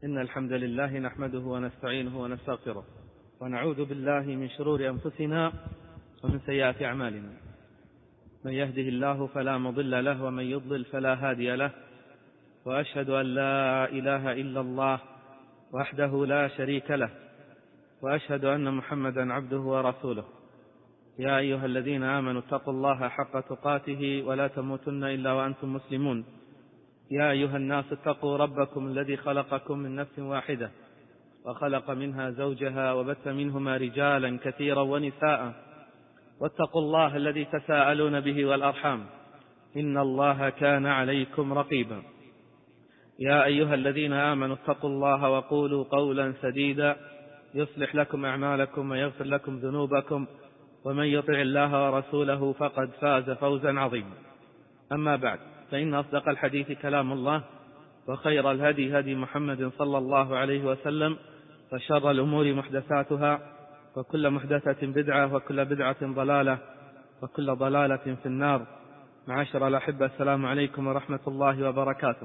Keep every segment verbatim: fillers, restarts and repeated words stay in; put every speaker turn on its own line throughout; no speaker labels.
إن الحمد لله نحمده ونستعينه ونستغفره ونعوذ بالله من شرور أنفسنا ومن سيئات أعمالنا. من يهده الله فلا مضل له ومن يضلل فلا هادي له، وأشهد أن لا إله إلا الله وحده لا شريك له، وأشهد أن محمدا عبده ورسوله. يا أيها الذين آمنوا اتقوا الله حق تقاته ولا تموتن إلا وأنتم مسلمون. يا أيها الناس اتقوا ربكم الذي خلقكم من نفس واحدة وخلق منها زوجها وبث منهما رجالا كثيرا ونساء، واتقوا الله الذي تساءلون به والأرحام، إن الله كان عليكم رقيبا. يا أيها الذين آمنوا اتقوا الله وقولوا قولا سديدا يصلح لكم أعمالكم ويغفر لكم ذنوبكم، ومن يطع الله ورسوله فقد فاز فوزا عظيما. أما بعد، فإن أصدق الحديث كلام الله، وخير الهدي هدي محمد صلى الله عليه وسلم، وشر الأمور محدثاتها، وكل محدثة بدعة، وكل بدعة ضلالة، وكل ضلالة في النار. معاشر الأحبة، السلام عليكم ورحمة الله وبركاته،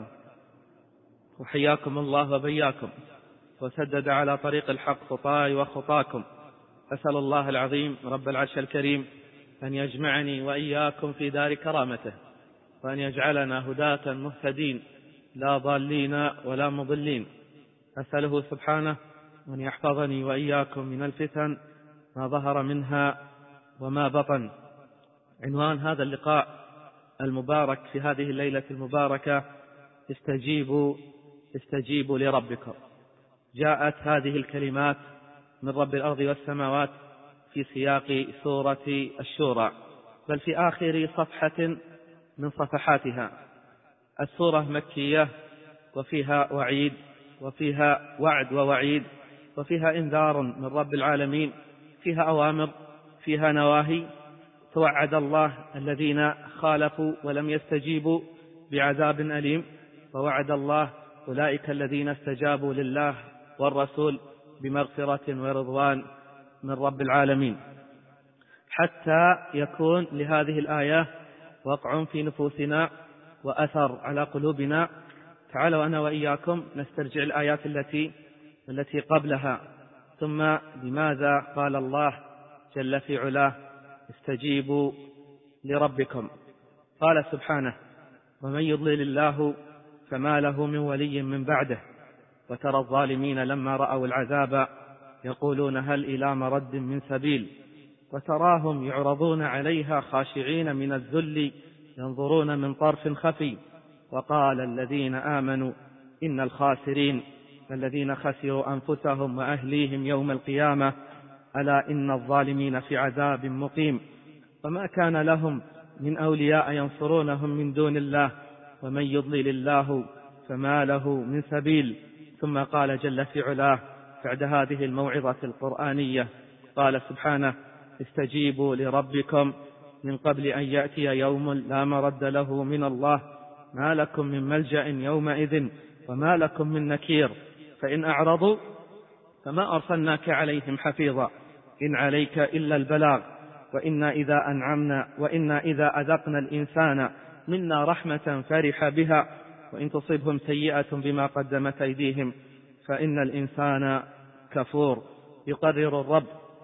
وحياكم الله وبياكم، وسدد على طريق الحق خطاي وخطاكم. أسأل الله العظيم رب العرش الكريم أن يجمعني وإياكم في دار كرامته، وأن يجعلنا هداة مهتدين لا ضالين ولا مضلين. أسأله سبحانه أن يحفظني وإياكم من الفتن ما ظهر منها وما بطن. عنوان هذا اللقاء المبارك في هذه الليلة المباركة: استجيبوا استجيبوا لربكم. جاءت هذه الكلمات من رب الأرض والسماوات في سياق سورة الشورى، بل في آخر صفحة من صفحاتها. السورة مكية، وفيها وعيد، وفيها وعد ووعيد، وفيها إنذار من رب العالمين، فيها أوامر، فيها نواهي. توعد الله الذين خالفوا ولم يستجيبوا بعذاب أليم، ووعد الله أولئك الذين استجابوا لله والرسول بمغفرة ورضوان من رب العالمين، حتى يكون لهذه الآية وقع في نفوسنا وأثر على قلوبنا. تعالوا أنا وإياكم نسترجع الآيات التي التي قبلها. ثم لماذا قال الله جل في علاه استجيبوا لربكم؟ قال سبحانه: ومن يضلل الله فما له من ولي من بعده، وترى الظالمين لما رأوا العذاب يقولون هل إلى مرد من سبيل، وتراهم يعرضون عليها خاشعين من الذل ينظرون من طرف خفي. وقال الذين آمنوا إن الخاسرين الذين خسروا أنفسهم وأهليهم يوم القيامة ألا إن الظالمين في عذاب مقيم. وما كان لهم من أولياء ينصرونهم من دون الله، ومن يضلل الله فما له من سبيل. ثم قال جل في علاه بعد هذه الموعظة القرآنية، قال سبحانه: استجيبوا لربكم من قبل أن يأتي يوم لا مرد له من الله، ما لكم من ملجأ يومئذ وما لكم من نكير. فإن أعرضوا فما أرسلناك عليهم حفيظا إن عليك إلا البلاغ، وإنا إذا أنعمنا وإنا إذا أذقنا الإنسان منا رحمة فرح بها، وإن تصبهم سيئة بما قدمت أيديهم فإن الإنسان كفور. يقرر الرب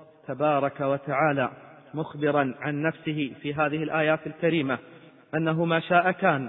تبارك وتعالى مخبرا عن نفسه في هذه الآيات الكريمة أنه ما شاء كان،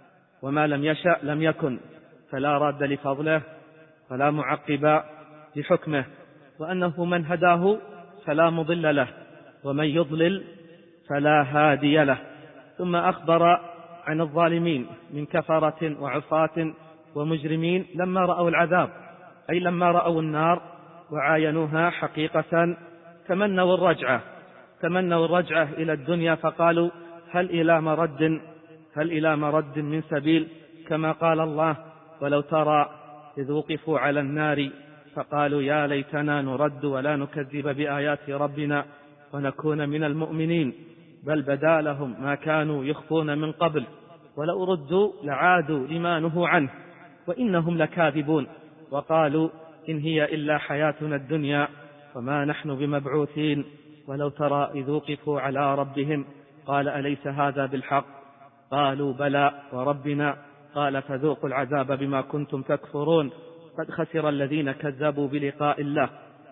وما لم يشأ لم يكن، فلا راد لفضله فلا معقب لحكمه، وأنه من هداه فلا مضل له ومن يضلل فلا هادي له. ثم أخبر عن الظالمين من كفرة وعصاة ومجرمين لما رأوا العذاب، أي لما رأوا النار وعاينوها حقيقة تمنوا الرجعة تمنوا الرجعة إلى الدنيا، فقالوا هل إلى مرد هل إلى مرد من سبيل، كما قال الله: ولو ترى إذ وقفوا على النار فقالوا يا ليتنا نرد ولا نكذب بآيات ربنا ونكون من المؤمنين، بل بدا لهم ما كانوا يخفون من قبل، ولو ردوا لعادوا لما نهوا عنه وإنهم لكاذبون. وقالوا إن هي إلا حياتنا الدنيا وما نحن بمبعوثين، ولو ترى إذ وقفوا على ربهم قال أليس هذا بالحق؟ قالوا بلى وربنا، قال فذوقوا العذاب بما كنتم تكفرون. قد خسر الذين كذبوا بلقاء الله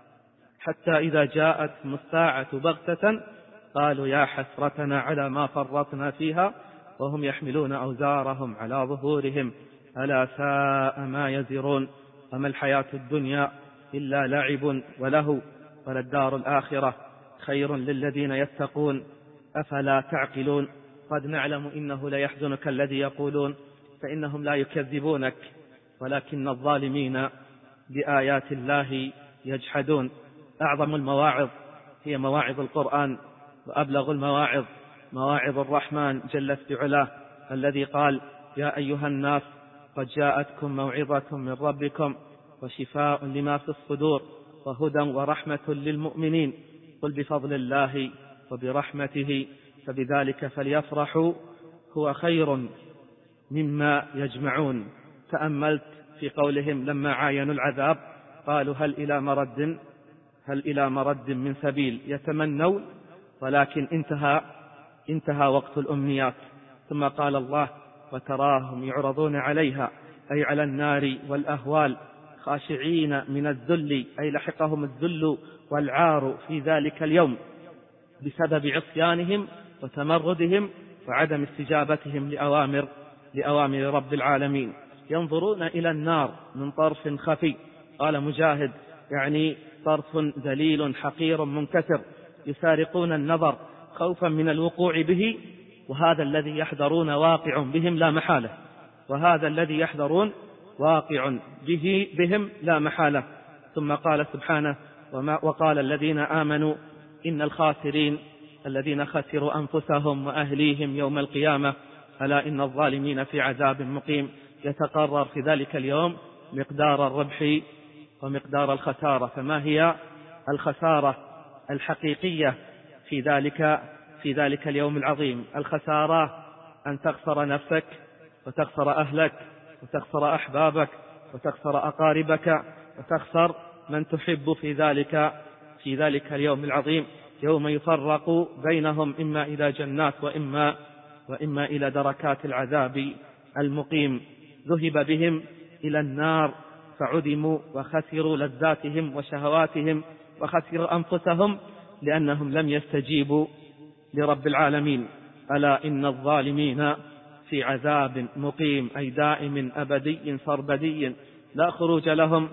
حتى إذا جاءتهم الساعة بغتة قالوا يا حسرتنا على ما فرطنا فيها وهم يحملون أوزارهم على ظهورهم ألا ساء ما يزرون وما الحياة الدنيا إلا لعب ولهو وللدار الآخرة خير للذين يتقون أفلا تعقلون قد نعلم إنه ليحزنك الذي يقولون فإنهم لا يكذبونك ولكن الظالمين بآيات الله يجحدون. أعظم المواعظ هي مواعظ القرآن وأبلغ المواعظ مواعظ الرحمن جل في علاه الذي قال يا أيها الناس قد جاءتكم موعظة من ربكم وشفاء لما في الصدور وهدى ورحمة للمؤمنين قل بفضل الله وبرحمته فبذلك فليفرحوا هو خير مما يجمعون. تأملت في قولهم لما عاينوا العذاب قالوا هل إلى مرد هل إلى مرد من سبيل يتمنون ولكن انتهى انتهى وقت الأمنيات. ثم قال الله وتراهم يعرضون عليها أي على النار والأهوال خاشعين من الذل أي لحقهم الذل والعار في ذلك اليوم بسبب عصيانهم وتمردهم وعدم استجابتهم لأوامر لأوامر رب العالمين. ينظرون إلى النار من طرف خفي قال مجاهد يعني طرف ذليل حقير منكسر يسارقون النظر خوفا من الوقوع به وهذا الذي يحذرون واقع بهم لا محالة وهذا الذي يحذرون واقع به بهم لا محالة. ثم قال سبحانه وما وقال الذين آمنوا إن الخاسرين الذين خسروا أنفسهم وأهليهم يوم القيامة ألا إن الظالمين في عذاب مقيم. يتقرر في ذلك اليوم مقدار الربح ومقدار الخسارة. فما هي الخسارة الحقيقية في ذلك في ذلك اليوم العظيم؟ الخسارة أن تخسر نفسك وتخسر أهلك وتخسر أحبابك وتخسر أقاربك وتخسر من تحب في ذلك في ذلك اليوم العظيم يوم يفرق بينهم إما إلى جنات وإما وإما إلى دركات العذاب المقيم. ذهب بهم إلى النار فعدموا وخسروا لذاتهم وشهواتهم وخسروا أنفسهم لأنهم لم يستجيبوا لرب العالمين. ألا إن الظالمين في عذاب مقيم أي دائم أبدي سربدي لا خروج لهم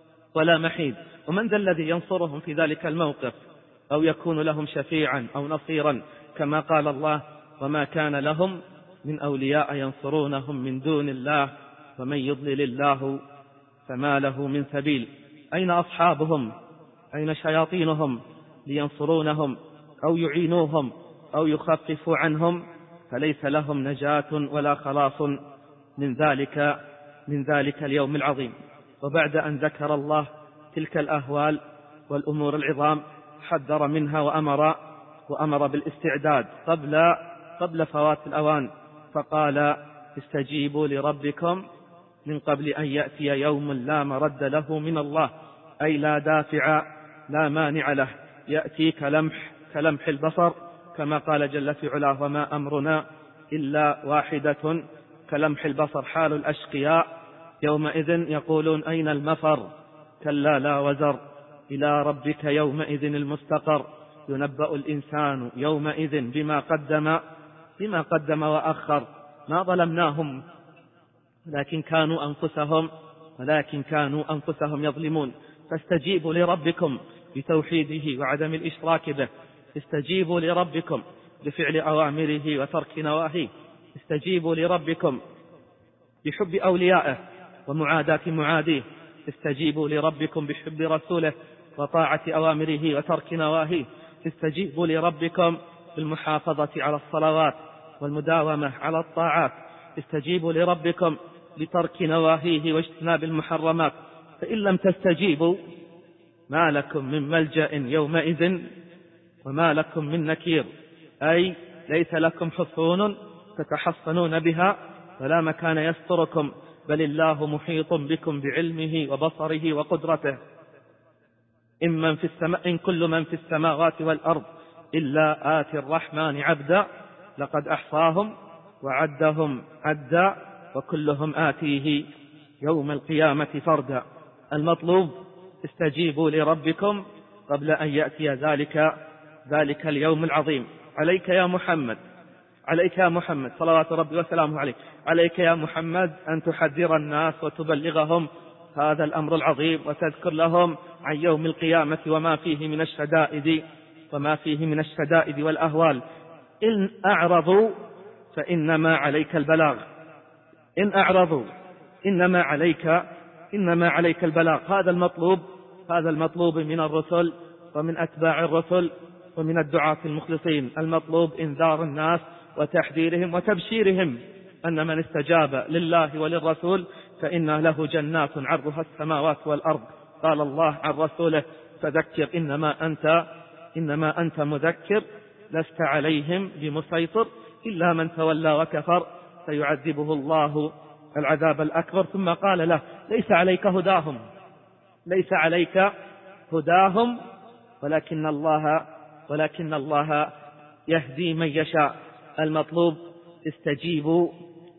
ولا محيد. ومن ذا الذي ينصرهم في ذلك الموقف أو يكون لهم شفيعا أو نصيرا كما قال الله وما كان لهم من أولياء ينصرونهم من دون الله ومن يضلل الله فما له من سبيل. أين أصحابهم أين شياطينهم لينصرونهم أو يعينوهم أو يخففوا عنهم؟ فليس لهم نجاة ولا خلاص من ذلك من ذلك اليوم العظيم. وبعد أن ذكر الله تلك الأهوال والأمور العظام حذر منها وأمر وأمر بالاستعداد قبل قبل فوات الأوان فقال استجيبوا لربكم من قبل أن يأتي يوم لا مرد له من الله أي لا دافع لا مانع له يأتي كلمح كلمح البصر كما قال جل في علاه وما أمرنا إلا واحدة كلمح البصر. حال الأشقياء يومئذ يقولون أين المفر كلا لا وزر إلى ربك يومئذ المستقر ينبأ الإنسان يومئذ بما قدم بما قدم وأخر. ما ظلمناهم لكن كانوا أنفسهم ولكن كانوا أنفسهم يظلمون. فاستجيبوا لربكم بتوحيده وعدم الإشراك به. استجيبوا لربكم بفعل أوامره وترك نواهيه. استجيبوا لربكم بحب أوليائه ومعاداة معاديه. استجيبوا لربكم بحب رسوله وطاعة أوامره وترك نواهيه. استجيبوا لربكم بالمحافظة على الصلوات والمداومة على الطاعات. استجيبوا لربكم بترك نواهيه واجتناب المحرمات. فإن لم تستجيبوا ما لكم من ملجأ يومئذ وما لكم من نكير أي ليس لكم حصون تتحصنون بها ولا مكان يستركم بل الله محيط بكم بعلمه وبصره وقدرته. إن, من في السماء إن كل من في السماوات والأرض إلا آتي الرحمن عبدا لقد أحصاهم وعدهم عدا وكلهم آتيه يوم القيامة فردا. المطلوب استجيبوا لربكم قبل أن يأتي ذلك ذلك اليوم العظيم. عليك يا محمد عليك يا محمد صلوات ربي وسلامه عليك عليك يا محمد أن تحذر الناس وتبلغهم هذا الأمر العظيم، وتذكر لهم عن يوم القيامة وما فيه من الشدائد وما فيه من الشدائد والأهوال. إن أعرضوا فإنما عليك البلاغ إن أعرضوا إنما عليك إنما عليك البلاغ. هذا المطلوب هذا المطلوب من الرسل ومن أتباع الرسل ومن الدعاة المخلصين. المطلوب إنذار الناس وتحذيرهم وتبشيرهم أن من استجاب لله وللرسول فإن له جنات عرضها السماوات والأرض. قال الله عن رسوله: فذكر إنما أنت إنما أنت مذكر لست عليهم بمسيطر إلا من تولى وكفر فيعذبه الله العذاب الأكبر. ثم قال له: ليس عليك هداهم ليس عليك هداهم ولكن الله ولكن الله يهدي من يشاء. المطلوب استجيبوا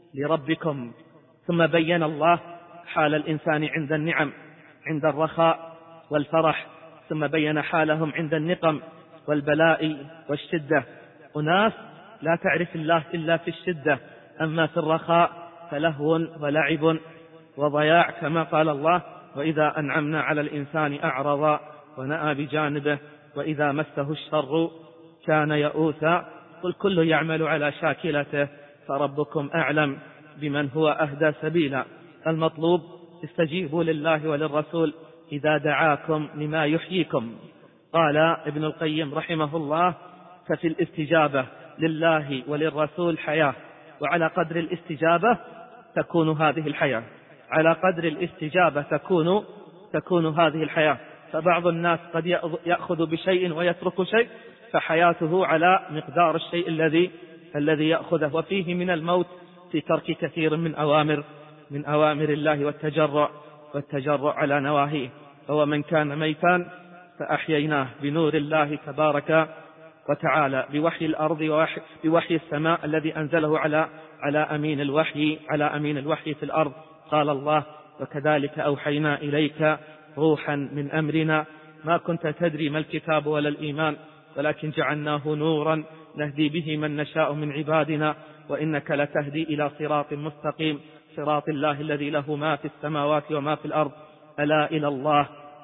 لربكم. ثم بين الله حال الإنسان عند النعم، عند الرخاء والفرح، ثم بين حالهم عند النقم والبلاء والشدة. أناس لا تعرف الله إلا في الشدة، أما في الرخاء فلهو ولعب وضياع، كما قال الله: وإذا أنعمنا على الإنسان أعرض ونأى بجانبه وإذا مسه الشر كان يئوسا. قل كل يعمل على شاكلته فربكم أعلم بمن هو أهدى سبيلا. المطلوب استجيبوا لله وللرسول إذا دعاكم لما يحييكم. قال ابن القيم رحمه الله: ففي الاستجابة لله وللرسول حياة، وعلى قدر الاستجابة تكون هذه الحياة على قدر الاستجابة تكون تكون هذه الحياة. فبعض الناس قد يأخذ بشيء ويترك شيء، فحياته على مقدار الشيء الذي الذي يأخذه، وفيه من الموت في ترك كثير من أوامر من أوامر الله والتجرع والتجرع على نواهيه. هو من كان ميتا فأحييناه بنور الله تبارك وتعالى، بوحي الأرض ووحي بوحي السماء الذي أنزله على على أمين الوحي على أمين الوحي في الأرض. قال الله: وكذلك أوحينا إليك روحا من أمرنا ما كنت تدري ما الكتاب ولا الإيمان ولكن جعلناه نورا نهدي به من نشاء من عبادنا وإنك لتهدي إلى صراط مستقيم صراط الله الذي له ما في السماوات وما في الأرض ألا إلى الله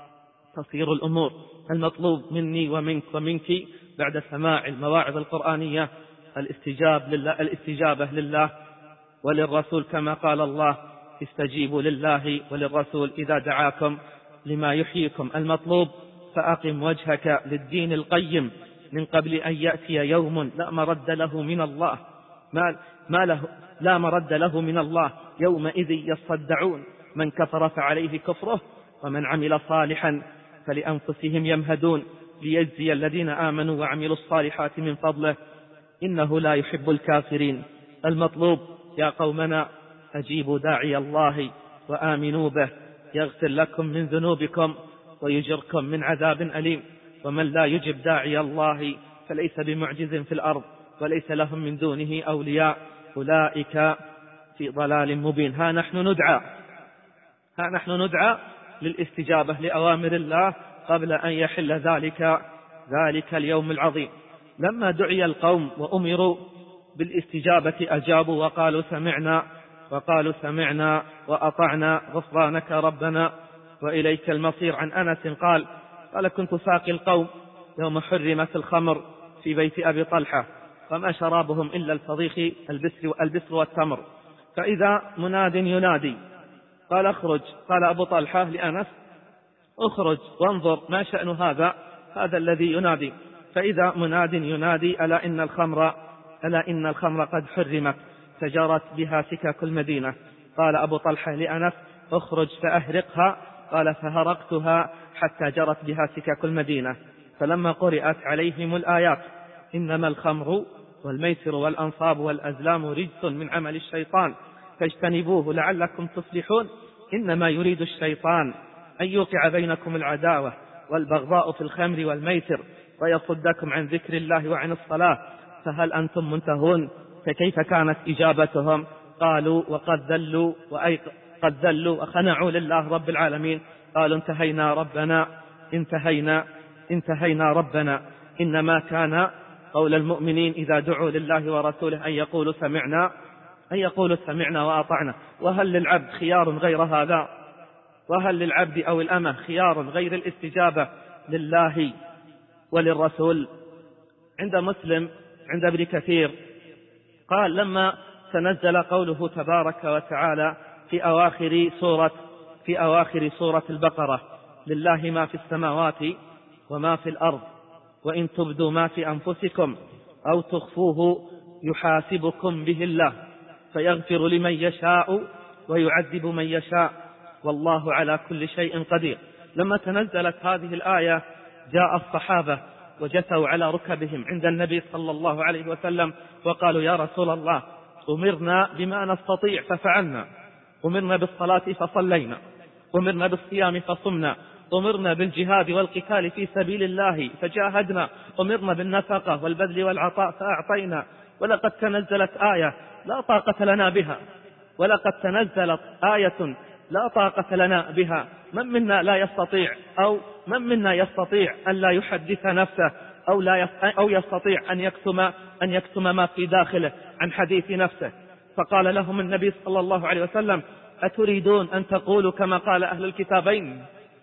تصير الأمور. المطلوب مني ومنك ومنك بعد سماع المواعظ القرآنية الاستجاب لله الاستجابة لله وللرسول، كما قال الله: استجيبوا لله وللرسول إذا دعاكم لما يحييكم. المطلوب فأقم وجهك للدين القيم من قبل أن يأتي يوم لا مرد له من الله ما, ما له لا مرد له من الله يومئذ يصدعون من كفر فعليه كفره ومن عمل صالحا فلأنفسهم يمهدون ليجزي الذين آمنوا وعملوا الصالحات من فضله إنه لا يحب الكافرين. المطلوب يا قومنا أجيبوا داعي الله وآمنوا به يغفر لكم من ذنوبكم ويجركم من عذاب أليم. ومن لا يجب داعي الله فليس بمعجز في الأرض وليس لهم من دونه أولياء أولئك في ضلال مبين. ها نحن ندعى ها نحن ندعى للاستجابة لأوامر الله قبل أن يحل ذلك ذلك اليوم العظيم. لما دعي القوم وأمروا بالاستجابة أجابوا وقالوا سمعنا وقالوا سمعنا وأطعنا غفرانك ربنا وإليك المصير. عن أنس قال قال كنت ساقي القوم يوم حرمت الخمر في بيت أبي طلحة فما شرابهم إلا الفضيخ البسر والتمر، فإذا مناد ينادي قال اخرج. قال أبو طلحة لأنس اخرج وانظر ما شأن هذا هذا الذي ينادي. فإذا مناد ينادي ألا إن الخمر ألا إن الخمر قد حرمت فجرت بها سكك المدينة. قال أبو طلحة لأنس اخرج فأهرقها. قال فهرقتها حتى جرت بها سكك المدينة. فلما قرأت عليهم الآيات إنما الخمر والميسر والأنصاب والأزلام رجس من عمل الشيطان فاجتنبوه لعلكم تفلحون إنما يريد الشيطان أن يوقع بينكم العداوة والبغضاء في الخمر والميسر ويصدكم عن ذكر الله وعن الصلاة فهل أنتم منتهون؟ فكيف كانت إجابتهم؟ قالوا وقد ذلوا وأي قد ذلوا وخنعوا لله رب العالمين قالوا انتهينا ربنا انتهينا انتهينا ربنا. إنما كان قول المؤمنين إذا دعوا لله ورسوله أن يقولوا سمعنا أن يقولوا سمعنا وأطعنا. وهل للعبد خيار غير هذا؟ وهل للعبد أو الأمة خيار غير الاستجابة لله وللرسول؟ عند مسلم عند ابن كثير قال لما تنزل قوله تبارك وتعالى في أواخر سورة في أواخر سورة البقرة: لله ما في السماوات وما في الأرض وإن تبدوا ما في أنفسكم أو تخفوه يحاسبكم به الله فيغفر لمن يشاء ويعذب من يشاء والله على كل شيء قدير. لما تنزلت هذه الآية جاء الصحابة وجثوا على ركبهم عند النبي صلى الله عليه وسلم وقالوا: يا رسول الله، أمرنا بما نستطيع ففعلنا، أمرنا بالصلاة فصلينا، أمرنا بالصيام فصمنا، أمرنا بالجهاد والقتال في سبيل الله فجاهدنا، أمرنا بالنفقة والبذل والعطاء فأعطينا، ولقد تنزلت آية لا طاقة لنا بها، ولقد تنزلت آية لا طاقة لنا بها. من منا لا يستطيع أو من منا يستطيع أن لا يحدث نفسه أو لا أو يستطيع أن يكتم أن يكتم ما في داخله عن حديث نفسه؟ فقال لهم النبي صلى الله عليه وسلم: أتريدون أن تقولوا كما قال أهل الكتابين؟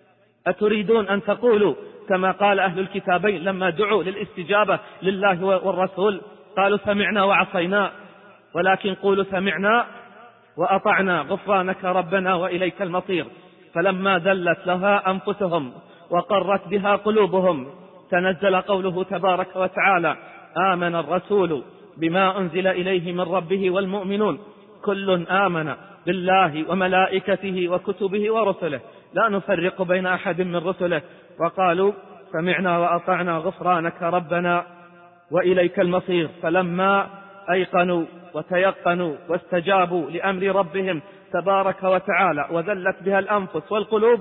أتريدون أن تقولوا كما قال أهل الكتابين لما دعوا للاستجابة لله والرسول؟ قالوا: سمعنا وعصينا، ولكن قولوا سمعنا وأطعنا غفرانك ربنا وإليك المصير. فلما ذلت لها أنفسهم وقرت بها قلوبهم تنزل قوله تبارك وتعالى: آمن الرسول بما أنزل إليه من ربه والمؤمنون كل آمن بالله وملائكته وكتبه ورسله لا نفرق بين أحد من رسله وقالوا سمعنا وأطعنا غفرانك ربنا وإليك المصير. فلما أيقنوا وتيقنوا واستجابوا لأمر ربهم تبارك وتعالى وذلت بها الأنفس والقلوب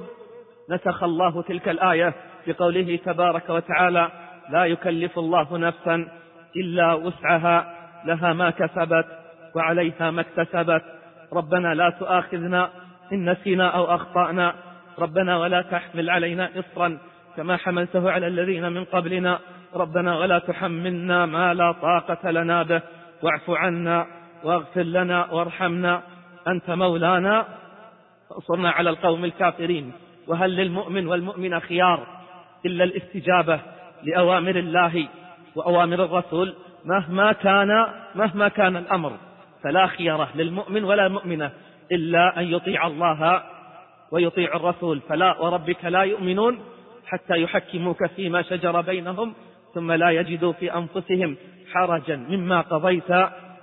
نسخ الله تلك الآية بقوله تبارك وتعالى: لا يكلف الله نفسا إلا وسعها لها ما كسبت وعليها ما اكتسبت ربنا لا تؤاخذنا إن نسينا أو أخطأنا ربنا ولا تحمل علينا إصرا كما حملته على الذين من قبلنا ربنا ولا تحملنا ما لا طاقة لنا به واعف عنا واغفر لنا وارحمنا أنت مولانا فانصرنا على القوم الكافرين. وهل للمؤمن والمؤمن خيار إلا الاستجابة لأوامر الله وأوامر الرسول؟ مهما كان مهما كان الأمر فلا خيار للمؤمن ولا المؤمنة إلا أن يطيع الله ويطيع الرسول. فلا وربك لا يؤمنون حتى يحكموك فيما شجر بينهم ثم لا يجدوا في أنفسهم حرجا مما قضيت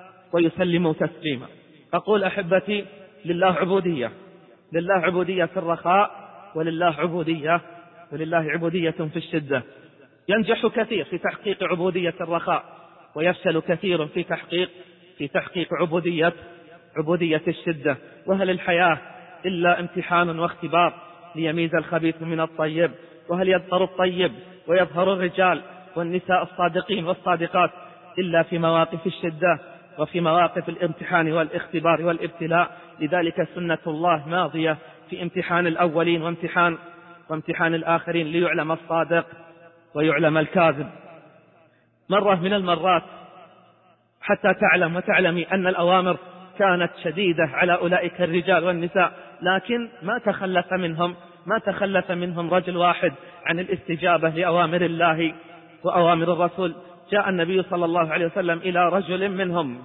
ويسلموا تسليما. أقول أحبتي لله عبودية، لله عبودية في الرخاء ولله عبودية ولله عبودية في الشدة. ينجح كثير في تحقيق عبودية الرخاء ويفشل كثير في تحقيق في تحقيق عبودية عبودية الشدة. وهل الحياة إلا امتحان واختبار ليميز الخبيث من الطيب؟ وهل يظهر الطيب ويظهر الرجال والنساء الصادقين والصادقات إلا في مواقف الشدة وفي مواقف الامتحان والاختبار والابتلاء؟ لذلك سنة الله ماضية في امتحان الأولين وامتحان وامتحان الآخرين ليعلم الصادق ويعلم الكاذب. مرة من المرات حتى تعلم وتعلمي أن الأوامر كانت شديدة على أولئك الرجال والنساء، لكن ما تخلف منهم ما تخلف منهم رجل واحد عن الاستجابة لأوامر الله وأوامر الرسول. جاء النبي صلى الله عليه وسلم إلى رجل منهم،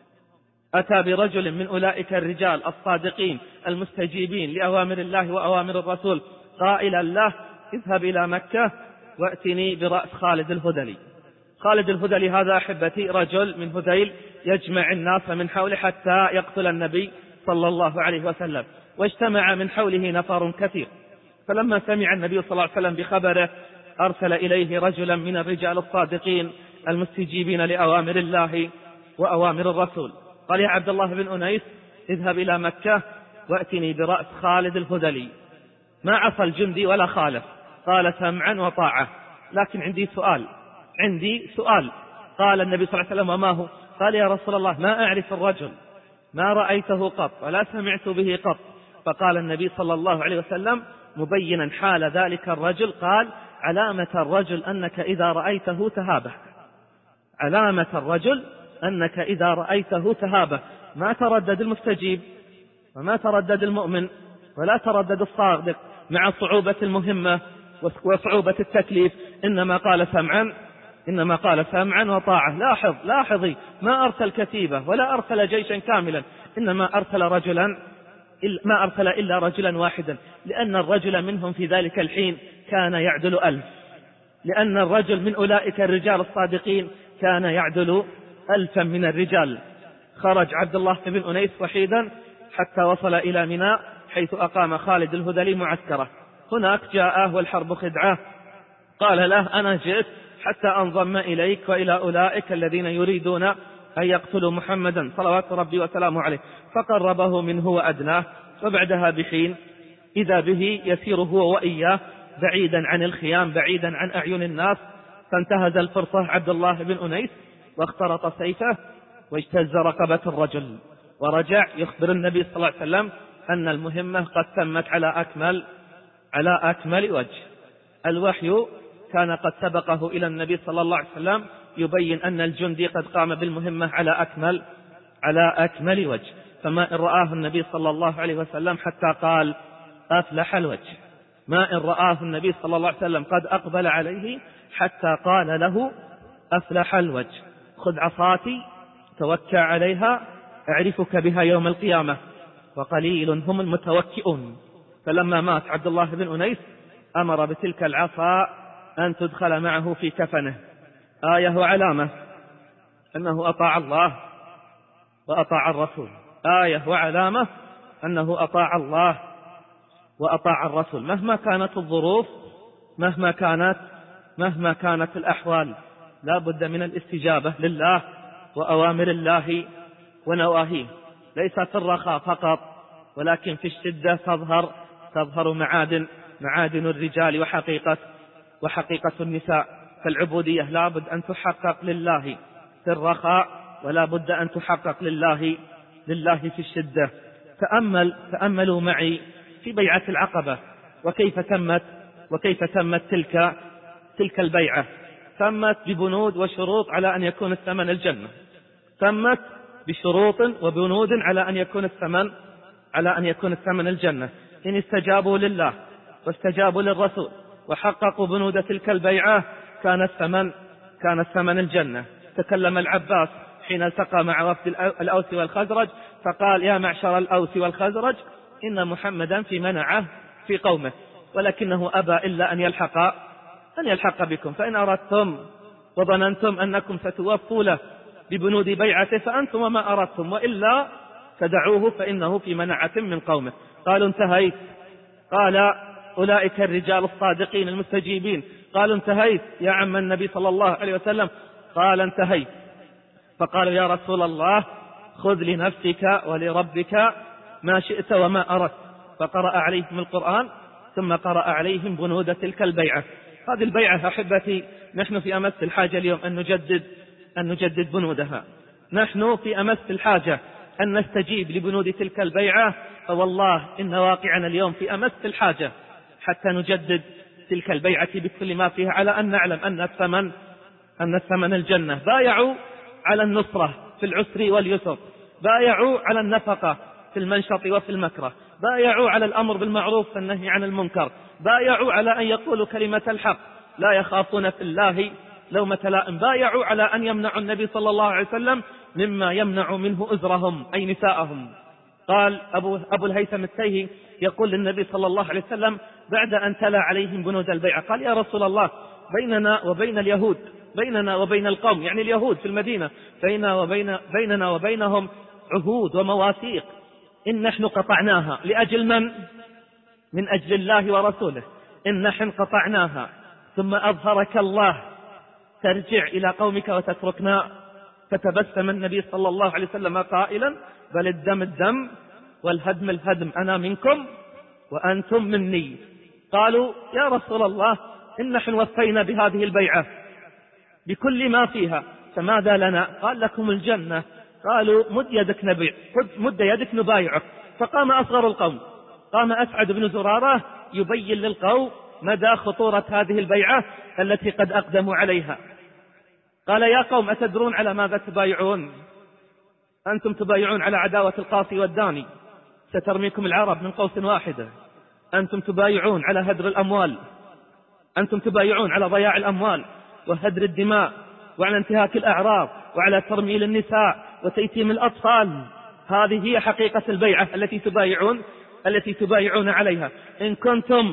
أتى برجل من أولئك الرجال الصادقين المستجيبين لأوامر الله وأوامر الرسول قائلا له: اذهب إلى مكة وأتني برأس خالد الهذلي. خالد الهذلي هذا أحبتي رجل من هذيل يجمع الناس من حوله حتى يقتل النبي صلى الله عليه وسلم، واجتمع من حوله نفر كثير. فلما سمع النبي صلى الله عليه وسلم بخبره أرسل إليه رجلا من الرجال الصادقين المستجيبين لأوامر الله وأوامر الرسول، قال: يا عبد الله بن أنيس، اذهب إلى مكة وأتني برأس خالد الهذلي. ما عصى الجندي ولا خالف، قال: سمعا وطاعة، لكن عندي سؤال عندي سؤال قال النبي صلى الله عليه وسلم: وما هو؟ قال: يا رسول الله، ما أعرف الرجل، ما رأيته قط ولا سمعت به قط. فقال النبي صلى الله عليه وسلم: مبينا حال ذلك الرجل قال: علامة الرجل أنك إذا رأيته تهابه، علامة الرجل أنك إذا رأيته تهابه. ما تردد المستجيب وما تردد المؤمن ولا تردد الصادق مع صعوبة المهمة وصعوبة التكليف، إنما قال سمعا إنما قال سمعا وطاعة. لاحظ لاحظي ما أرسل كتيبة ولا أرسل جيشا كاملا، إنما أرسل رجلا، ما أرسل إلا رجلا واحدا، لأن الرجل منهم في ذلك الحين كان يعدل ألف، لأن الرجل من أولئك الرجال الصادقين كان يعدل ألفا من الرجال. خرج عبد الله بن أنيس وحيدا حتى وصل إلى ميناء حيث أقام خالد الهذلي معسكره. هناك جاءه والحرب خدعة، قال له: أنا جئت حتى أنضم إليك وإلى أولئك الذين يريدون أن يقتلوا محمدا صلوات ربي وسلامه عليه. فقربه منه وأدناه، وبعدها بحين إذا به يسير هو وإياه بعيدا عن الخيام، بعيدا عن أعين الناس. فانتهز الفرصة عبد الله بن أنيس واخترط سيفه واجتز رقبة الرجل، ورجع يخبر النبي صلى الله عليه وسلم أن المهمة قد تمت على أكمل على أكمل وجه. الوحي كان قد سبقه إلى النبي صلى الله عليه وسلم يبين أن الجندي قد قام بالمهمة على أكمل على أكمل وجه. فما إن رآه النبي صلى الله عليه وسلم حتى قال: أفلح الوجه. ما إن رآه النبي صلى الله عليه وسلم قد أقبل عليه حتى قال له: أفلح الوجه، خذ عصاتي توكى عليها أعرفك بها يوم القيامة، وقليل هم المتوكئون. فلما مات عبد الله بن أنيس أمر بتلك العصا أن تدخل معه في كفنه، آية وعلامة أنه أطاع الله وأطاع الرسول، آية وعلامة أنه أطاع الله وأطاع الرسول، مهما كانت الظروف، مهما كانت مهما كانت الأحوال، لا بد من الاستجابة لله وأوامر الله ونواهيه. ليس في الرخاء فقط، ولكن في الشدة تظهر تظهر معادن معادن الرجال وحقيقة وحقيقة النساء. فالعبودية لا بد أن تحقق لله في الرخاء، ولا بد أن تحقق لله لله في الشدة. تأمل تأملوا معي في بيعة العقبة وكيف تمت وكيف تمت تلك تلك البيعة. تمت ببنود وشروط على أن يكون الثمن الجنة، تمت بشروط وبنود على أن يكون الثمن على أن يكون الثمن الجنة. إن استجابوا لله واستجابوا للرسول وحققوا بنود تلك البيعة كان الثمن كان الثمن الجنة. تكلم العباس حين التقى مع وفد الأوس والخزرج فقال: يا معشر الأوس والخزرج، إن محمدا في منعه في قومه، ولكنه أبى إلا أن يلحق أن يلحق بكم، فإن أردتم وظننتم أنكم ستوفوا له ببنود بيعته فأنتم وما أردتم، وإلا فدعوه فإنه في منعة من قومه. قالوا: انتهيت. قال أولئك الرجال الصادقين المستجيبين: قالوا: انتهيت يا عم النبي صلى الله عليه وسلم. قال: انتهيت. فقالوا: يا رسول الله، خذ لنفسك ولربك ما شئت وما أردت. فقرأ عليهم القرآن، ثم قرأ عليهم بنود تلك البيعة. هذه البيعة أحبتي نحن في أمس الحاجة اليوم أن نجدد أن نجدد بنودها. نحن في أمس الحاجة أن نستجيب لبنود تلك البيعة، فوالله إن واقعنا اليوم في أمس الحاجة حتى نجدد تلك البيعة بكل ما فيها، على أن نعلم أن الثمن أن الثمن الجنة. بايعوا على النصرة في العسر واليسر، بايعوا على النفقة في المنشط وفي المكره، بايعوا على الأمر بالمعروف والنهي عن المنكر، بايعوا على أن يقولوا كلمة الحق لا يخافون في الله لومة لائم، بايعوا على أن يمنعوا النبي صلى الله عليه وسلم مما يمنع منه أزرهم أي نساءهم. قال أبو, أبو الهيثم التيهي يقول للنبي صلى الله عليه وسلم بعد أن تلا عليهم بنود البيعة، قال: يا رسول الله، بيننا وبين اليهود بيننا وبين القوم، يعني اليهود في المدينة، بيننا وبين بيننا وبينهم عهود ومواثيق، إن نحن قطعناها لأجل من؟ من أجل الله ورسوله. إن نحن قطعناها ثم أظهرك الله ترجع إلى قومك وتتركنا. فتبسم النبي صلى الله عليه وسلم قائلا: بل الدم الدم والهدم الهدم، أنا منكم وأنتم مني. قالوا: يا رسول الله، إن نحن وفينا بهذه البيعة بكل ما فيها، فماذا لنا؟ قال: لكم الجنة. قالوا: مد يدك نبيع مد يدك نبايعك. فقام أصغر القوم، قام أسعد بن زرارة يبين للقوم مدى خطورة هذه البيعة التي قد أقدموا عليها. قال يا قوم أتدرون على ماذا تبايعون؟ أنتم تبايعون على عداوة القاصي والداني، سترميكم العرب من قوس واحدة. أنتم تبايعون على هدر الأموال، أنتم تبايعون على ضياع الأموال وهدر الدماء وعلى انتهاك الأعراض وعلى ترميل النساء وتيتيم الأطفال. هذه هي حقيقة البيعة التي تبايعون التي تبايعون عليها. إن كنتم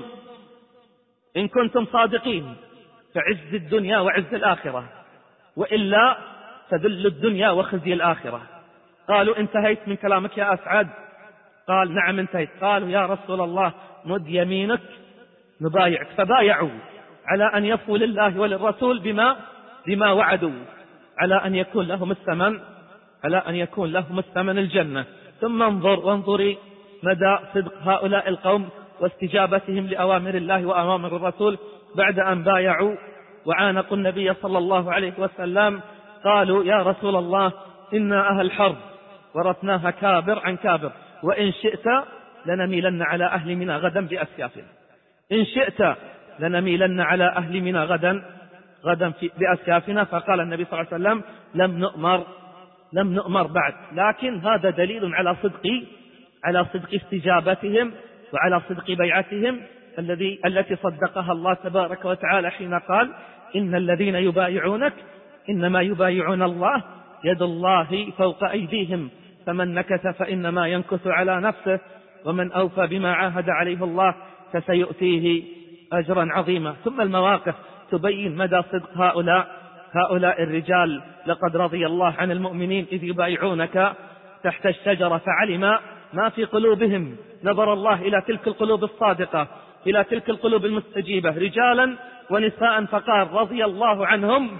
إن كنتم صادقين فعز الدنيا وعز الآخرة، وإلا فذل الدنيا وخزي الآخرة. قالوا انتهيت من كلامك يا أسعد؟ قال نعم انتهيت. قالوا يا رسول الله مد يمينك نبايعك. فبايعوا على أن يفوا لله وللرسول بما بما وعدوا، على أن يكون لهم الثمن على أن يكون لهم الثمن الجنة. ثم انظر وانظري مدى صدق هؤلاء القوم واستجابتهم لأوامر الله وأوامر الرسول بعد أن بايعوا وعانقوا النبي صلى الله عليه وسلم. قالوا يا رسول الله إنا أهل حرب ورثناها كابر عن كابر، وإن شئت لنميلن على أهل منى غدا بأسيافنا. إن شئت لنميلن على أهل منى غدا غدا بأسيافنا. فقال النبي صلى الله عليه وسلم لم نؤمر لم نؤمر بعد. لكن هذا دليل على صدق على صدق استجابتهم وعلى صدق بيعتهم الذي التي صدقها الله تبارك وتعالى حين قال إن الذين يبايعونك إنما يبايعون الله يد الله فوق أيديهم فمن نكث فإنما ينكث على نفسه ومن أوفى بما عاهد عليه الله فسيؤتيه أجرا عظيما. ثم المواقف تبين مدى صدق هؤلاء هؤلاء الرجال. لقد رضي الله عن المؤمنين إذ يبايعونك تحت الشجرة فعلم ما في قلوبهم. نظر الله إلى تلك القلوب الصادقة، إلى تلك القلوب المستجيبة رجالا ونساء، فقال رضي الله عنهم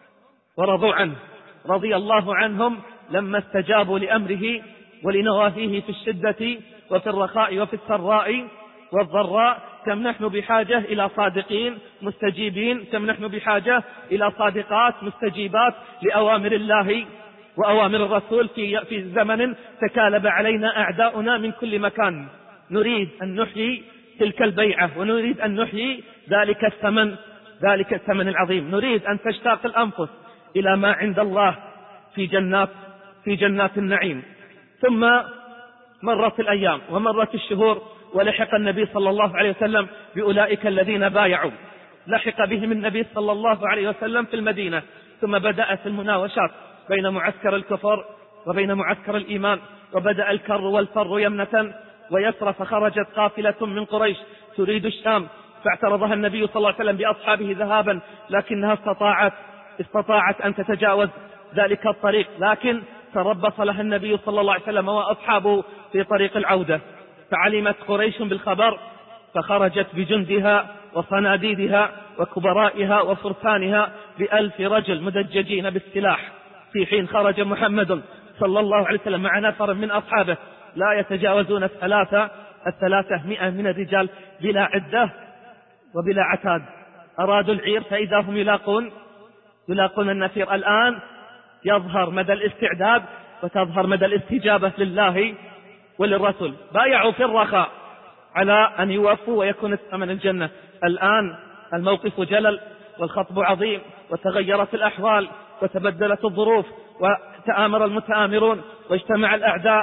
ورضوا عنه. رضي الله عنهم لما استجابوا لأمره ولنواهيه في الشدة وفي الرخاء وفي السراء والضراء. كم نحن بحاجة إلى صادقين مستجيبين، كم نحن بحاجة إلى صادقات مستجيبات لأوامر الله وأوامر الرسول في في زمن تكالب علينا أعداؤنا من كل مكان. نريد أن نحيي تلك البيعة ونريد أن نحيي ذلك الثمن ذلك الثمن العظيم. نريد أن تشتاق الأنفس إلى ما عند الله في جنات في جنات النعيم. ثم مرت الأيام ومرت الشهور ولحق النبي صلى الله عليه وسلم بأولئك الذين بايعوا. لحق بهم النبي صلى الله عليه وسلم في المدينة. ثم بدأت المناوشات بين معسكر الكفر وبين معسكر الإيمان، وبدأ الكر والفر يمنة ويسرى. فخرجت قافلة من قريش تريد الشام، فاعترضها النبي صلى الله عليه وسلم بأصحابه ذهابا، لكنها استطاعت استطاعت أن تتجاوز ذلك الطريق، لكن تربص لها النبي صلى الله عليه وسلم وأصحابه في طريق العودة. فعلمت قريش بالخبر فخرجت بجندها وصناديدها وكبرائها وفرسانها بألف رجل مدججين بالسلاح، في حين خرج محمد صلى الله عليه وسلم مع نفر من أصحابه لا يتجاوزون الثلاثة الثلاثة مئة من الرجال بلا عدة وبلا عتاد. أرادوا العير فإذا هم يلاقون يلاقون النفير. الآن يظهر مدى الاستعداد وتظهر مدى الاستجابة لله وللرسول. بايعوا في الرخاء على أن يوفوا ويكون الثمن الجنة. الآن الموقف جلل والخطب عظيم وتغيرت الأحوال وتبدلت الظروف وتآمر المتآمرون واجتمع الأعداء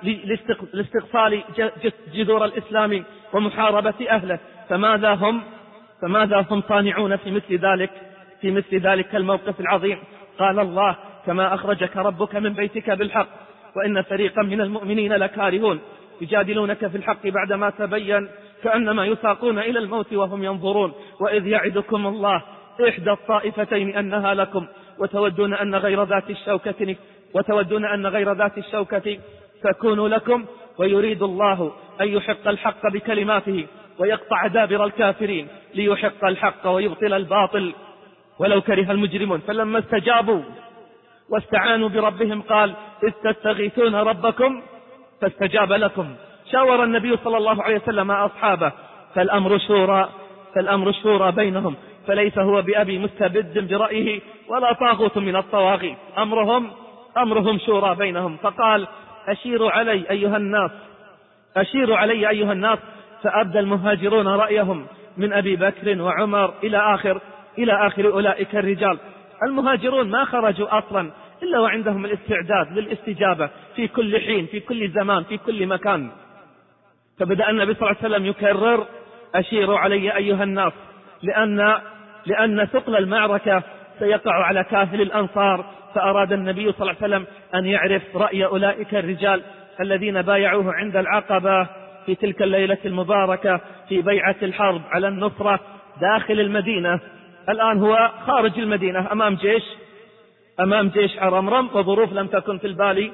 لاستقصال جذور الإسلام ومحاربة أهله. فماذا هم فماذا هم صانعون في مثل ذلك في مثل ذلك الموقف العظيم؟ قال الله كما أخرجك ربك من بيتك بالحق وإن فريقا من المؤمنين لكارهون يجادلونك في الحق بعدما تبين كأنما يساقون إلى الموت وهم ينظرون. وإذ يعدكم الله إحدى الطائفتين أنها لكم وتودون أن غير ذات الشوكة وتودون أن غير ذات الشوكة تكون لكم ويريد الله أن يحق الحق بكلماته ويقطع دابر الكافرين ليحق الحق ويبطل الباطل ولو كره المجرمون. فلما استجابوا واستعانوا بربهم قال إذ تستغيثون ربكم فاستجاب لكم. شاور النبي صلى الله عليه وسلم أصحابه فالأمر شورى فالأمر شورى بينهم، فليس هو بأبي مستبد برأيه ولا طاغوت من الطواغيت، أمرهم أمرهم شورى بينهم. فقال أشيروا علي أيها الناس أشيروا علي أيها الناس فأبدى المهاجرون رأيهم من أبي بكر وعمر إلى آخر إلى آخر أولئك الرجال. المهاجرون ما خرجوا أصلا إلا وعندهم الاستعداد للاستجابة في كل حين، في كل زمان، في كل مكان. فبدأ النبي صلى الله عليه وسلم يكرر: أشيروا علي أيها الناس، لأن لأن ثقل المعركة سيقع على كاهل الأنصار. فأراد النبي صلى الله عليه وسلم أن يعرف رأي أولئك الرجال الذين بايعوه عند العقبة في تلك الليلة المباركة في بيعة الحرب على النصرة داخل المدينة. الآن هو خارج المدينة أمام جيش أمام جيش عرمرم، وظروف لم تكن في البال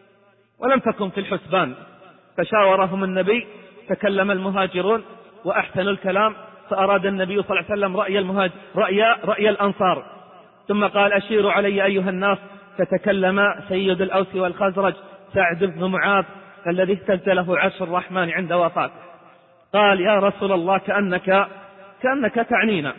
ولم تكن في الحسبان. فشاورهم النبي، تكلم المهاجرون وأحسنوا الكلام، فأراد النبي صلى الله عليه وسلم رأي المهاجر رأي, رأي الأنصار، ثم قال: أشيروا علي أيها الناس. فتكلم سيد الأوس والخزرج سعد بن معاذ الذي اهتز له عرش الرحمن عند وفاته. قال: يا رسول الله، كأنك كأنك تعنينا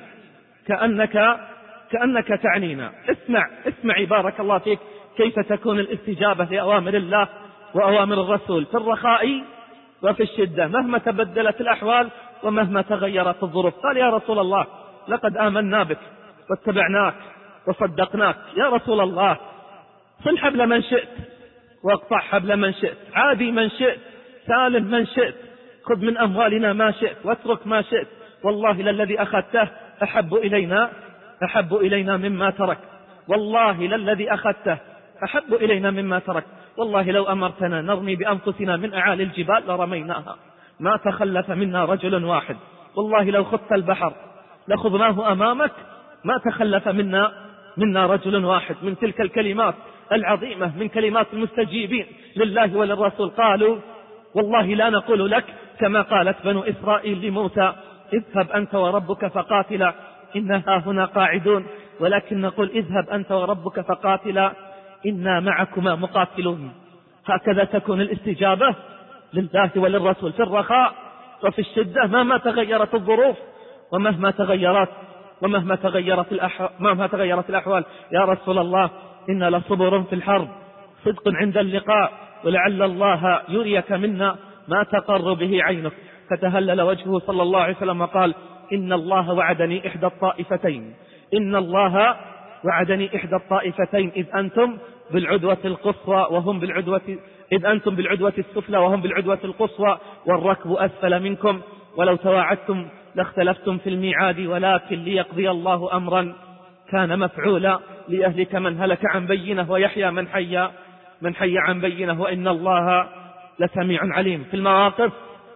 كأنك كأنك تعنينا اسمع اسمعي بارك الله فيك، كيف تكون الاستجابة لأوامر الله وأوامر الرسول في الرخاء وفي الشدة مهما تبدلت الأحوال ومهما تغيرت الظروف. قال: يا رسول الله، لقد آمنا بك واتبعناك وصدقناك. يا رسول الله، صل حبل من شئت واقطع حبل من شئت، عادي من شئت، سالم من شئت، خذ من أموالنا ما شئت واترك ما شئت، والله للذي أخذته أحب إلينا أحب إلينا مما ترك، والله للذي أخذته أحب إلينا مما ترك، والله لو أمرتنا نرمي بأنفسنا من أعالي الجبال لرميناها، ما تخلف منا رجل واحد، والله لو خضت البحر لخضناه أمامك، ما تخلف منا منا رجل واحد. من تلك الكلمات العظيمة، من كلمات المستجيبين لله وللرسول. قالوا: والله لا نقول لك كما قالت بنو إسرائيل لموسى: اذهب أنت وربك فقاتلا إنها هنا قاعدون، ولكن نقول: اذهب أنت وربك فقاتلا إنا معكما مقاتلون. هكذا تكون الاستجابة لله وللرسول في الرخاء وفي الشدة مهما تغيرت الظروف ومهما تغيرت ومهما تغيرت الأحوال مهما تغيرت الأحوال. يا رسول الله، إن لصبر في الحرب، صدق عند اللقاء، ولعل الله يريك منا ما تقر به عينك. فتهلل وجهه صلى الله عليه وسلم وقال: إن الله وعدني إحدى الطائفتين إن الله وعدني إحدى الطائفتين إذ أنتم بالعدوة القصوى وهم بالعدوة إذ أنتم بالعدوة السفلى وهم بالعدوة القصوى والركب أسفل منكم، ولو تواعدتم لاختلفتم في الميعاد، ولكن ليقضي الله أمرا كان مفعولا ليهلك من هلك عن بينه ويحيى من حي من حي عن بينه، وإن الله لسميع عليم. في المواقف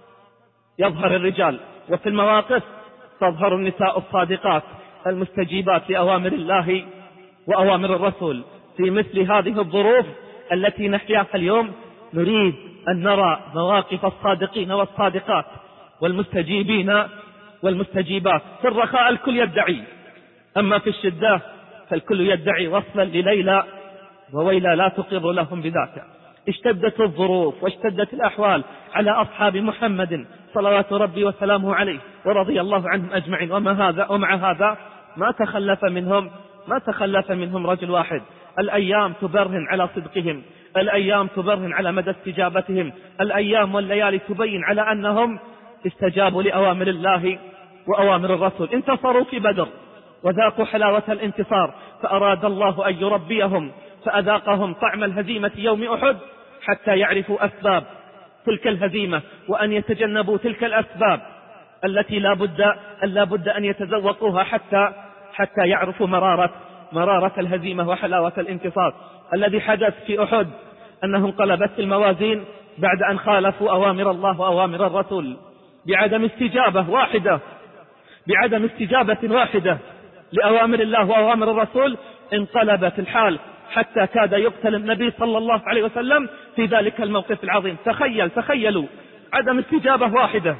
يظهر الرجال، وفي المواقف تظهر النساء الصادقات المستجيبات لأوامر الله وأوامر الرسول. في مثل هذه الظروف التي نحياها اليوم نريد أن نرى مواقف الصادقين والصادقات والمستجيبين والمستجيبات. في الرخاء الكل يدعي، أما في الشدة فالكل يدعي وصلا لليلى وويلى لا تقر لهم بذاك. اشتدت الظروف واشتدت الأحوال على أصحاب محمد صلوات ربي وسلامه عليه ورضي الله عنهم أجمعين، وما هذا ومع هذا ما تخلف منهم ما تخلف منهم رجل واحد. الأيام تبرهن على صدقهم، الأيام تبرهن على مدى استجابتهم، الأيام والليالي تبين على أنهم استجابوا لأوامر الله وأوامر الرسول. انتصروا في بدر وذاقوا حلاوة الانتصار، فأراد الله أن يربيهم فأذاقهم طعم الهزيمة يوم أحد حتى يعرفوا أسباب تلك الهزيمة، وأن يتجنبوا تلك الأسباب التي لا بد لا بد أن يتذوقوها حتى حتى يعرفوا مرارة مرارة الهزيمة وحلاوة الانتصار. الذي حدث في أحد أنه انقلبت الموازين بعد أن خالفوا أوامر الله وأوامر الرسول بعدم استجابة واحدة بعدم استجابة واحدة لأوامر الله وأوامر الرسول. انقلبت الحال حتى كاد يقتل النبي صلى الله عليه وسلم في ذلك الموقف العظيم. تخيل تخيلوا عدم استجابة واحدة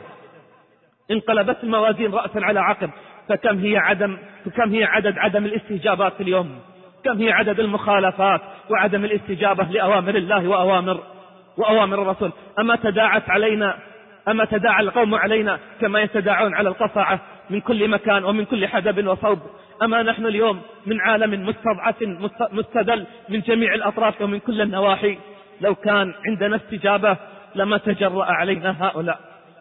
انقلبت الموازين رأسا على عقب. فكم هي عدم فكم هي عدد عدم الاستجابات اليوم، كم هي عدد المخالفات وعدم الاستجابة لأوامر الله وأوامر وأوامر الرسول. أما تداعت علينا أما تداعى القوم علينا كما يتداعون على القصعة من كل مكان ومن كل حدب وصوب. أما نحن اليوم من عالم مستضعف مستدل من جميع الأطراف ومن كل النواحي. لو كان عندنا استجابة لما تجرأ علينا هؤلاء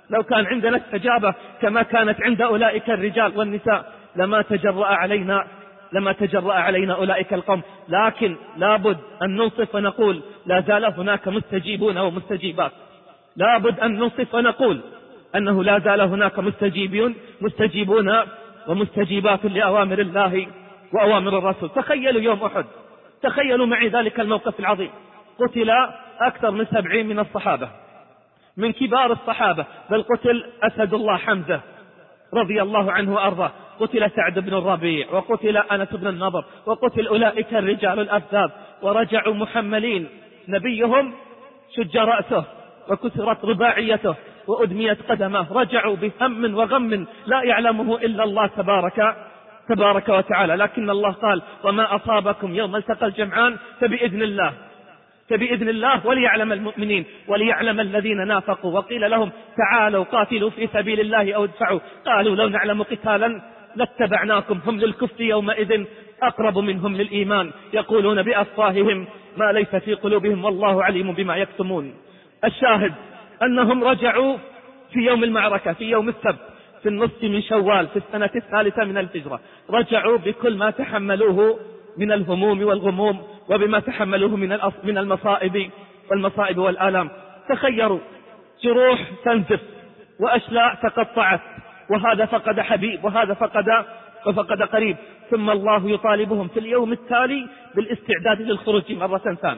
لو كان عندنا استجابة كما كانت عند أولئك الرجال والنساء لما تجرأ علينا لما تجرأ علينا أولئك القوم. لكن لابد أن ننصف ونقول لا زال هناك مستجيبون ومستجيبات، لابد أن ننصف ونقول أنه لا زال هناك مستجيبون مستجيبون ومستجيبات لأوامر الله وأوامر الرسول. تخيلوا يوم أحد، تخيلوا معي ذلك الموقف العظيم. قتل أكثر من سبعين من الصحابة، من كبار الصحابة، بل قتل أسد الله حمزة رضي الله عنه وأرضاه، قتل سعد بن الربيع، وقتل أنس بن النضر، وقتل أولئك الرجال الأفذاذ، ورجعوا محملين نبيهم شج رأسه وكسرت رباعيته وأدميت قدمه، رجعوا بهم وغم لا يعلمه إلا الله تبارك تبارك وتعالى. لكن الله قال وما أصابكم يوم التقى الجمعان فبإذن الله فبإذن الله وليعلم المؤمنين وليعلم الذين نافقوا. وقيل لهم تعالوا قاتلوا في سبيل الله أو ادفعوا، قالوا لو نعلم قتالا لاتبعناكم. هم للكفر يومئذ أقرب منهم للإيمان، يقولون بأفواههم ما ليس في قلوبهم والله عليم بما يكتمون. الشاهد أنهم رجعوا في يوم المعركة، في يوم السبت، في النصف من شوال، في السنة الثالثة من الهجرة، رجعوا بكل ما تحملوه من الهموم والغموم وبما تحملوه من من المصائب والمصائب والآلام. تخيروا جروح تنزف وأشلاء تقطعت، وهذا فقد حبيب وهذا فقد وفقد قريب، ثم الله يطالبهم في اليوم التالي بالاستعداد للخروج مرة ثانية.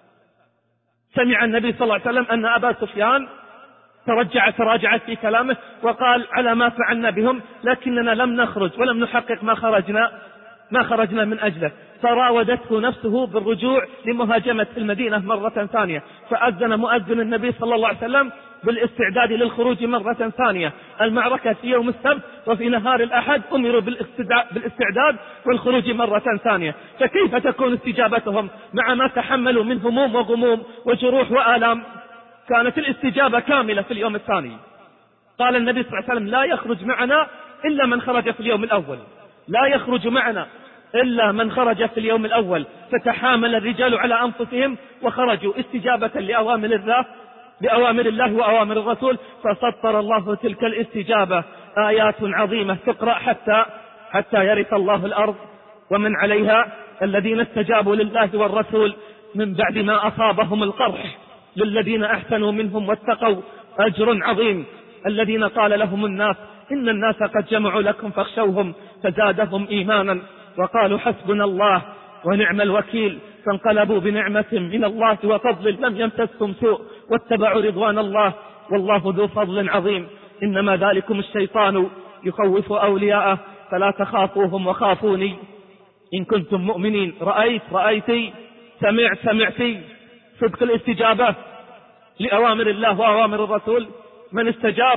سمع النبي صلى الله عليه وسلم أن أبا سفيان ترجع تراجع في كلامه وقال على ما فعلنا بهم لكننا لم نخرج ولم نحقق ما خرجنا ما خرجنا من أجله. فراودته نفسه بالرجوع لمهاجمة المدينة مرة ثانية، فأذن مؤذن النبي صلى الله عليه وسلم بالاستعداد للخروج مرة ثانية. المعركة في يوم السبت، وفي نهار الأحد أمروا بالاستعداد والخروج مرة ثانية. فكيف تكون استجابتهم مع ما تحملوا من هموم وغموم وجروح وآلام؟ كانت الاستجابة كاملة في اليوم الثاني. قال النبي صلى الله عليه وسلم لا يخرج معنا إلا من خرج في اليوم الأول، لا يخرج معنا إلا من خرج في اليوم الأول. فتحامل الرجال على أنفسهم وخرجوا استجابة لأوامر الله بأوامر الله وأوامر الرسول، فسطر الله تلك الاستجابة آيات عظيمة تقرأ حتى حتى يرث الله الأرض ومن عليها. الذين استجابوا لله والرسول من بعد ما أصابهم القرح للذين أحسنوا منهم واتقوا أجر عظيم. الذين قال لهم الناس إن الناس قد جمعوا لكم فاخشوهم فزادهم إيمانا وقالوا حسبنا الله ونعم الوكيل، فانقلبوا بنعمة من الله وفضل لم يمسسهم سوء واتبعوا رضوان الله والله ذو فضل عظيم. إنما ذلكم الشيطان يخوف أولياءه فلا تخافوهم وخافوني إن كنتم مؤمنين. رأيت رأيتي سمعت سمعتي صدق الاستجابة لأوامر الله وأوامر الرسول. من استجاب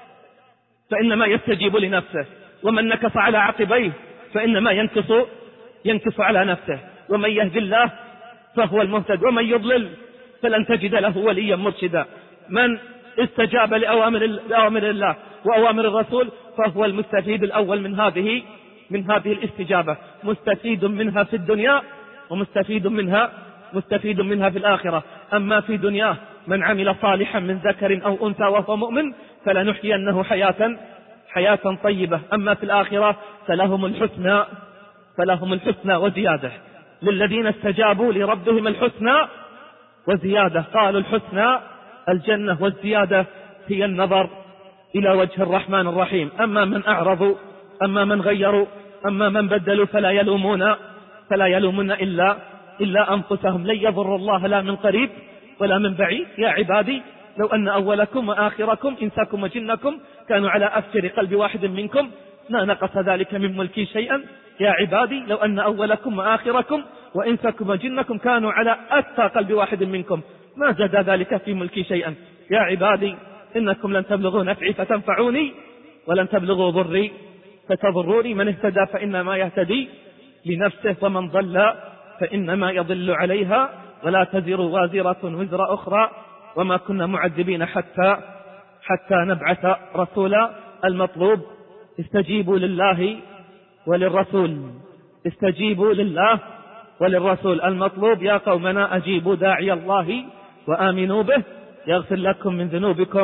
فإنما يستجيب لنفسه، ومن نكص على عقبيه فإنما ينكص ينكص على نفسه. ومن يهدي الله فهو المهتد ومن يضلل فلن تجد له وليا مرشدا. من استجاب لأوامر لأوامر الله وأوامر الرسول فهو المستفيد الأول من هذه من هذه الاستجابة، مستفيد منها في الدنيا ومستفيد منها مستفيد منها في الآخرة. أما في دنياه من عمل صالحا من ذكر أو أنثى وهو مؤمن فلنحيينه حياة حياة طيبة. أما في الآخرة فلهم الحسنى فلهم الحسنى وزيادة. للذين استجابوا لربهم الحسنى وزيادة. قالوا الحسنى الجنة والزيادة هي النظر إلى وجه الرحمن الرحيم. أما من أعرضوا أما من غيروا أما من بدلوا فلا يلومون فلا يلومون إلا إلا أنفسهم. لن يضر الله لا من قريب ولا من بعيد. يا عبادي لو أن أولكم وآخركم إنساكم وجنكم كانوا على أفجر قلب واحد منكم ما نقص ذلك من ملكي شيئا. يا عبادي لو أن أولكم وآخركم وإنساكم وجنكم كانوا على أتقى قلب واحد منكم ما زاد ذلك في ملكي شيئا. يا عبادي إنكم لن تبلغوا نفعي فتنفعوني ولن تبلغوا ضري فتضروني. من اهتدى فإنما يهتدي لنفسه ومن ضل فإنما يضل عليها ولا تزر وازرة وزر أخرى وما كنا معذبين حتى حتى نبعث رسولا. المطلوب استجيبوا لله وللرسول، استجيبوا لله وللرسول. المطلوب يا قومنا أجيبوا داعي الله وآمنوا به يغفر لكم من ذنوبكم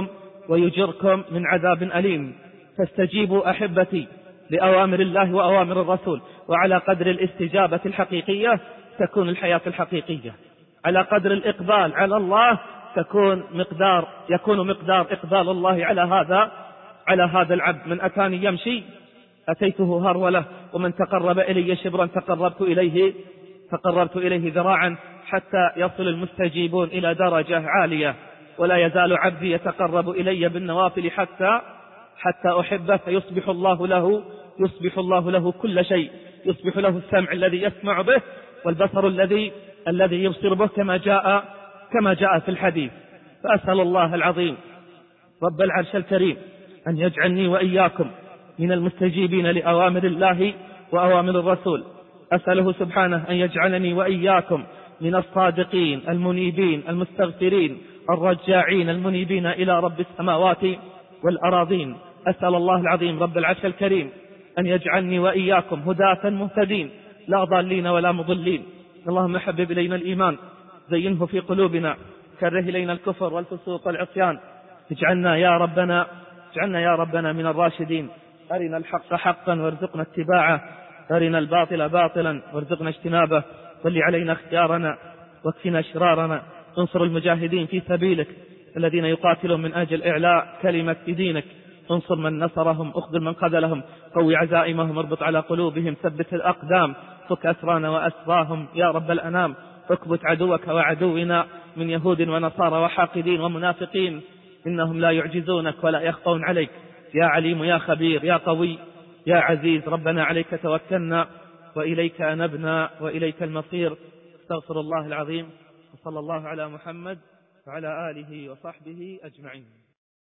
ويجركم من عذاب أليم. فاستجيبوا أحبتي لأوامر الله وأوامر الرسول، وعلى قدر الاستجابة الحقيقية تكون الحياة الحقيقية، على قدر الإقبال على الله تكون مقدار يكون مقدار إقبال الله على هذا على هذا العبد. من أتاني يمشي أتيته هرولة، ومن تقرب إلي شبرا تقربت إليه تقربت إليه ذراعا، حتى يصل المستجيبون إلى درجة عالية. ولا يزال عبدي يتقرب إلي بالنوافل حتى حتى أحبه، فيصبح الله له يصبح الله له كل شيء، يصبح له السمع الذي يسمع به، والبصر الذي الذي يبصر به، كما جاء كما جاء في الحديث. فأسأل الله العظيم رب العرش الكريم أن يجعلني وإياكم من المستجيبين لأوامر الله وأوامر الرسول. أسأله سبحانه أن يجعلني وإياكم من الصادقين المنيبين المستغفرين الرجاعين المنيبين إلى رب السماوات والأراضين. أسأل الله العظيم رب العرش الكريم أن يجعلني وإياكم هداة مهتدين لا ضالين ولا مضلين. اللهم حبب إلينا الإيمان، زينه في قلوبنا، كره إلينا الكفر والفسوق والعصيان. اجعلنا يا ربنا اجعلنا يا ربنا من الراشدين. أرنا الحق حقا وارزقنا اتباعه، أرنا الباطل باطلا وارزقنا اجتنابه. ول علينا اختيارنا واكفنا شرارنا. انصر المجاهدين في سبيلك الذين يقاتلون من أجل إعلاء كلمة دينك. انصر من نصرهم، اخذل من خذلهم، قوي عزائمهم، اربط على قلوبهم، ثبت الأقدام، فك أسرانا وأسراهم يا رب الأنام. اكبت عدوك وعدونا من يهود ونصارى وحاقدين ومنافقين، إنهم لا يعجزونك ولا يخفون عليك. يا عليم يا خبير يا قوي يا عزيز، ربنا عليك توكلنا وإليك أنبنا وإليك المصير. استغفر الله العظيم، وصلى الله على محمد وعلى آله وصحبه أجمعين.